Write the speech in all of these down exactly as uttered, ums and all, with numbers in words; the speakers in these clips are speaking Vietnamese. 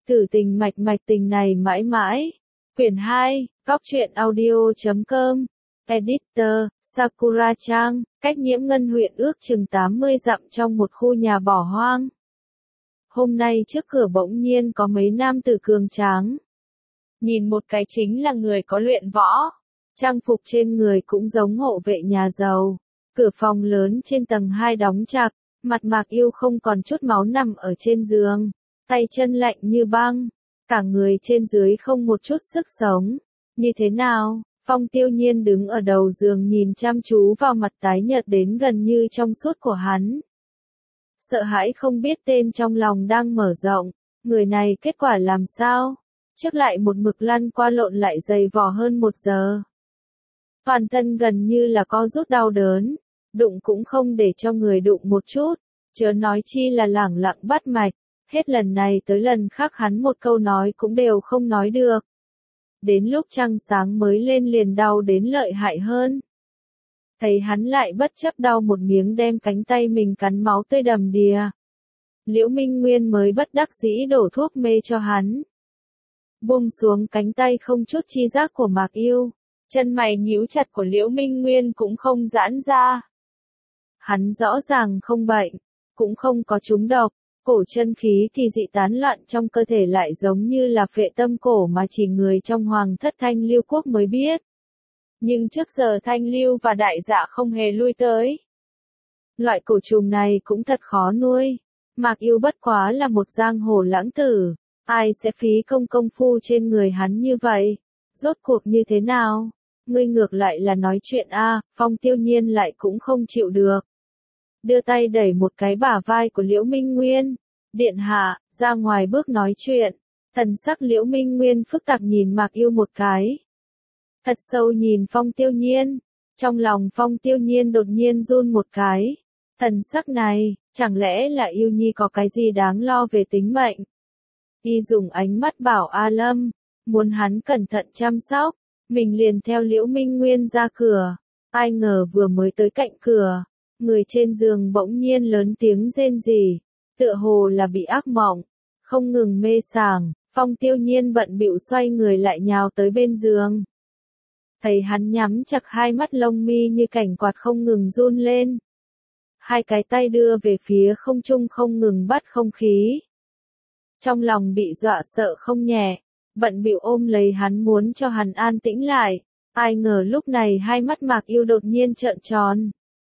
Thử tình mạch mạch tình này mãi mãi. Quyển hai, góc truyện audio.com. Editor, Sakura-chan, cách Nhiễm Ngân huyện ước chừng tám mươi dặm trong một khu nhà bỏ hoang. Hôm nay trước cửa bỗng nhiên có mấy nam tử cường tráng. Nhìn một cái chính là người có luyện võ. Trang phục trên người cũng giống hộ vệ nhà giàu. Cửa phòng lớn trên tầng hai đóng chặt, mặt Mạc Yêu không còn chút máu nằm ở trên giường. Tay chân lạnh như băng, cả người trên dưới không một chút sức sống. Như thế nào? Phong Tiêu Nhiên đứng ở đầu giường nhìn chăm chú vào mặt tái nhợt đến gần như trong suốt của hắn. Sợ hãi không biết tên trong lòng đang mở rộng, người này kết quả làm sao? Trước lại một mực lăn qua lộn lại dày vò hơn một giờ. Toàn thân gần như là co rút đau đớn, đụng cũng không để cho người đụng một chút, chớ nói chi là lẳng lặng bắt mạch. Hết lần này tới lần khác hắn một câu nói cũng đều không nói được. Đến lúc trăng sáng mới lên liền đau đến lợi hại hơn. Thấy hắn lại bất chấp đau một miếng đem cánh tay mình cắn máu tươi đầm đìa. Liễu Minh Nguyên mới bất đắc dĩ đổ thuốc mê cho hắn. Buông xuống cánh tay không chút chi giác của Mạc Yêu, chân mày nhíu chặt của Liễu Minh Nguyên cũng không giãn ra. Hắn rõ ràng không bệnh, cũng không có trúng độc. Cổ chân khí thì dị tán loạn trong cơ thể lại giống như là phệ tâm cổ mà chỉ người trong hoàng thất Thanh Lưu quốc mới biết. Nhưng trước giờ Thanh Lưu và Đại Dạ không hề lui tới. Loại cổ trùng này cũng thật khó nuôi. Mạc Yêu bất quá là một giang hồ lãng tử, ai sẽ phí công công phu trên người hắn như vậy? Rốt cuộc như thế nào? Ngươi ngược lại là nói chuyện a, Phong Tiêu Nhiên lại cũng không chịu được. Đưa tay đẩy một cái bả vai của Liễu Minh Nguyên. Điện hạ, ra ngoài bước nói chuyện. Thần sắc Liễu Minh Nguyên phức tạp nhìn Mạc Yêu một cái. Thật sâu nhìn Phong Tiêu Nhiên. Trong lòng Phong Tiêu Nhiên đột nhiên run một cái. Thần sắc này, chẳng lẽ là Yêu Nhi có cái gì đáng lo về tính mệnh? Y dùng ánh mắt bảo A Lâm, muốn hắn cẩn thận chăm sóc. Mình liền theo Liễu Minh Nguyên ra cửa. Ai ngờ vừa mới tới cạnh cửa. Người trên giường bỗng nhiên lớn tiếng rên rỉ, tựa hồ là bị ác mộng, không ngừng mê sảng. Phong Tiêu Nhiên bận bịu xoay người lại nhào tới bên giường. Thấy hắn nhắm chặt hai mắt lông mi như cảnh quạt không ngừng run lên. Hai cái tay đưa về phía không trung không ngừng bắt không khí. Trong lòng bị dọa sợ không nhẹ, bận bịu ôm lấy hắn muốn cho hắn an tĩnh lại. Ai ngờ lúc này hai mắt Mạc Yêu đột nhiên trợn tròn.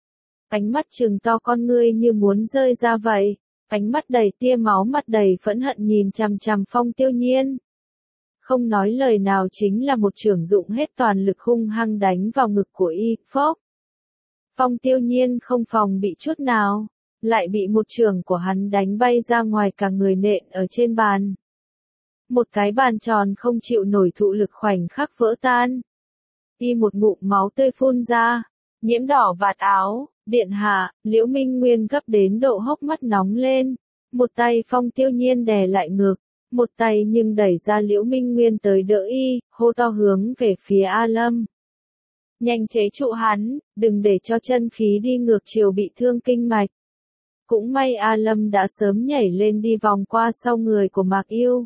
Ánh mắt trừng to con ngươi như muốn rơi ra vậy, ánh mắt đầy tia máu mặt đầy phẫn hận nhìn chằm chằm Phong Tiêu Nhiên. Không nói lời nào chính là một chưởng dụng hết toàn lực hung hăng đánh vào ngực của y, phốc. Phong Tiêu Nhiên không phòng bị chút nào, lại bị một chưởng của hắn đánh bay ra ngoài cả người nện ở trên bàn. Một cái bàn tròn không chịu nổi thụ lực khoảnh khắc vỡ tan. Y một ngụm máu tươi phun ra, nhiễm đỏ vạt áo. Điện hạ, Liễu Minh Nguyên gấp đến độ hốc mắt nóng lên. Một tay Phong Tiêu Nhiên đè lại ngực, một tay nhưng đẩy ra Liễu Minh Nguyên tới đỡ y, hô to hướng về phía A Lâm. Nhanh chế trụ hắn, đừng để cho chân khí đi ngược chiều bị thương kinh mạch. Cũng may A Lâm đã sớm nhảy lên đi vòng qua sau người của Mạc Yêu.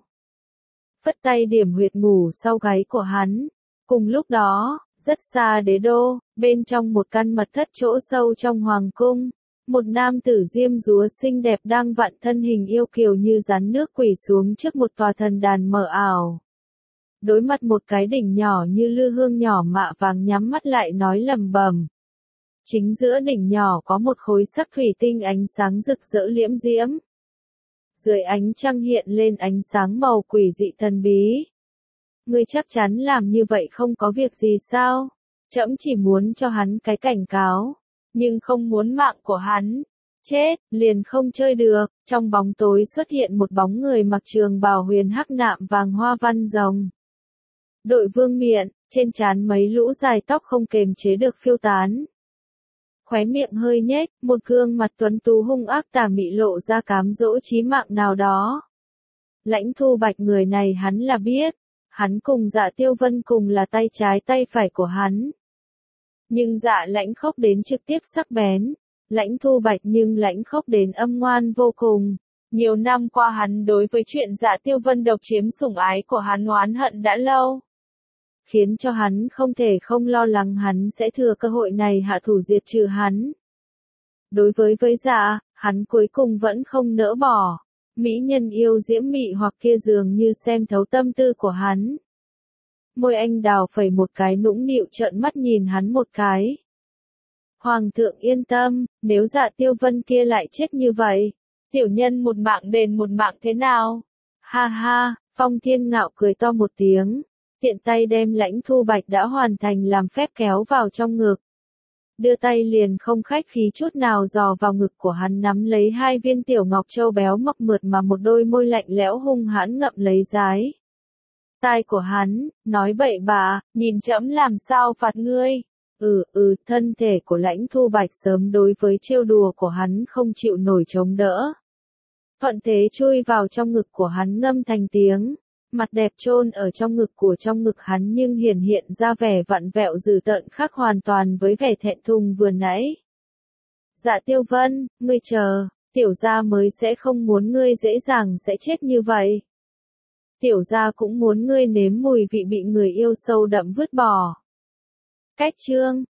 Phất tay điểm huyệt ngủ sau gáy của hắn. Cùng lúc đó, rất xa đế đô, bên trong một căn mật thất chỗ sâu trong hoàng cung, một nam tử diêm dúa xinh đẹp đang vặn thân hình yêu kiều như rắn nước quỳ xuống trước một tòa thần đàn mờ ảo. Đối mặt một cái đỉnh nhỏ như lư hương nhỏ mạ vàng nhắm mắt lại nói lầm bầm. Chính giữa đỉnh nhỏ có một khối sắc thủy tinh ánh sáng rực rỡ liễm diễm. Dưới ánh trăng hiện lên ánh sáng màu quỷ dị thần bí. Ngươi chắc chắn làm như vậy không có việc gì sao? Trẫm chỉ muốn cho hắn cái cảnh cáo, nhưng không muốn mạng của hắn. Chết, liền không chơi được. Trong bóng tối xuất hiện một bóng người mặc trường bào huyền hắc nạm vàng hoa văn rồng. Đội vương miện, trên trán mấy lũ dài tóc không kềm chế được phiêu tán. Khóe miệng hơi nhếch, một gương mặt tuấn tú hung ác tà mị lộ ra cám dỗ chí mạng nào đó. Lãnh Thu Bạch người này hắn là biết. Hắn cùng Dạ Tiêu Vân cùng là tay trái tay phải của hắn. Nhưng Dạ Lãnh Khốc đến trực tiếp sắc bén, Lãnh Thu Bạch nhưng lãnh khốc đến âm ngoan vô cùng. Nhiều năm qua hắn đối với chuyện Dạ Tiêu Vân độc chiếm sủng ái của hắn oán hận đã lâu. Khiến cho hắn không thể không lo lắng hắn sẽ thừa cơ hội này hạ thủ diệt trừ hắn. Đối với với Dạ, hắn cuối cùng vẫn không nỡ bỏ. Mỹ nhân yêu diễm mị hoặc kia dường như xem thấu tâm tư của hắn. Môi anh đào phẩy một cái nũng nịu trợn mắt nhìn hắn một cái. Hoàng thượng yên tâm, nếu Dạ Tiêu Vân kia lại chết như vậy, tiểu nhân một mạng đền một mạng thế nào? Ha ha, Phong Thiên Ngạo cười to một tiếng, tiện tay đem Lãnh Thu Bạch đã hoàn thành làm phép kéo vào trong ngực. Đưa tay liền không khách khí chút nào dò vào ngực của hắn nắm lấy hai viên tiểu ngọc châu béo mập mượt mà một đôi môi lạnh lẽo hung hãn ngậm lấy dái. Tai của hắn, nói bậy bạ, nhìn trẫm làm sao phạt ngươi. Ừ, ừ, thân thể của Lãnh Thu Bạch sớm đối với trêu đùa của hắn không chịu nổi chống đỡ. Thuận thế chui vào trong ngực của hắn ngâm thành tiếng, mặt đẹp chôn ở trong ngực của trong ngực hắn nhưng hiển hiện ra vẻ vặn vẹo dữ tợn khác hoàn toàn với vẻ thẹn thùng vừa nãy. Dạ Tiêu Vân, ngươi chờ, tiểu gia mới sẽ không muốn ngươi dễ dàng sẽ chết như vậy. Tiểu gia cũng muốn ngươi nếm mùi vị bị người yêu sâu đậm vứt bỏ. Cách chương